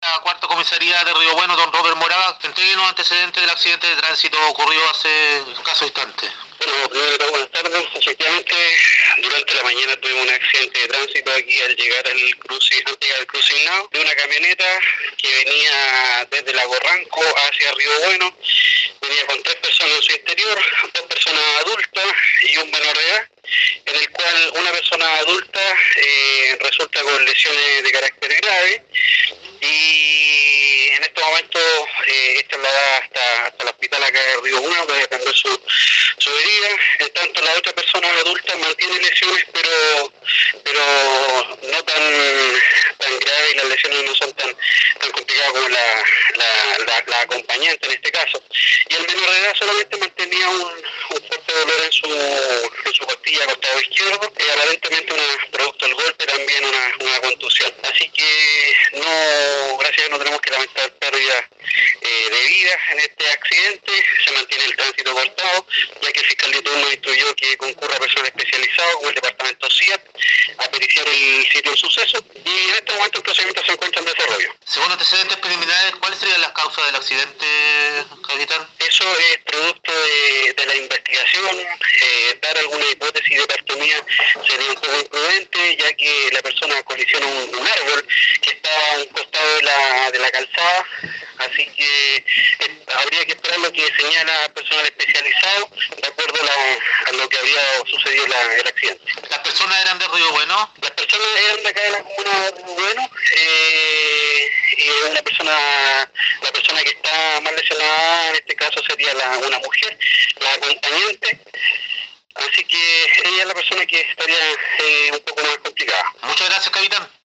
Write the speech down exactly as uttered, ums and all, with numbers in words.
la cuarta comisaría de Río Bueno, don Robert Moraga, que entregue los antecedentes del accidente de tránsito ocurrido hace escasos instantes. Bueno, primero que todo, buenas tardes. Efectivamente, durante la mañana tuvimos un accidente de tránsito aquí al llegar al cruce, antes de llegar al cruce Nao, de una camioneta que venía desde Lago Ranco hacia Río Bueno. Venía con tres personas en su interior, dos personas adultas y un menor de edad, en el cual una persona adulta eh, resulta con lesiones de carácter grave y en estos momentos eh, es trasladada hasta, hasta el hospital acá de Río Bueno para atender su, su herida. En tanto la otra persona adulta mantiene lesiones pero pero no tan tan graves y las lesiones no son tan tan complicadas como la, la, la, la acompañante en este caso. Y el menor de edad solamente mantenía un, un fuerte dolor en su, en su costilla costado izquierdo, y aparentemente una, producto del golpe también una, una contusión. Así que no, gracias a Dios no tenemos que lamentar pérdidas eh, de vidas en este accidente. Se mantiene el tránsito cortado, ya que el fiscal de turno instruyó que concurra personal especializado como el departamento C I A T a periciar el sitio del suceso, y en este momento el procedimiento se encuentra en desarrollo. Según antecedentes preliminares, ¿cuáles serían las causas del accidente, capitán? Eso es producto de, de la investigación. Eh, dar alguna hipótesis de partomía sería un poco imprudente, ya que la persona colisiona un, un árbol que está a un costado de la, de la calzada, así que eh, habría que esperar lo que señala personal especializado de acuerdo a, la, a lo que había sucedido la, el accidente. ¿Las personas eran de Río Bueno? Las personas eran de acá de la comuna de Río Bueno, eh, y una persona, la persona que está más lesionada en este caso sería la, una mujer, la acompañante, así que ella es la persona que estaría eh, un poco más complicada. Muchas gracias, capitán.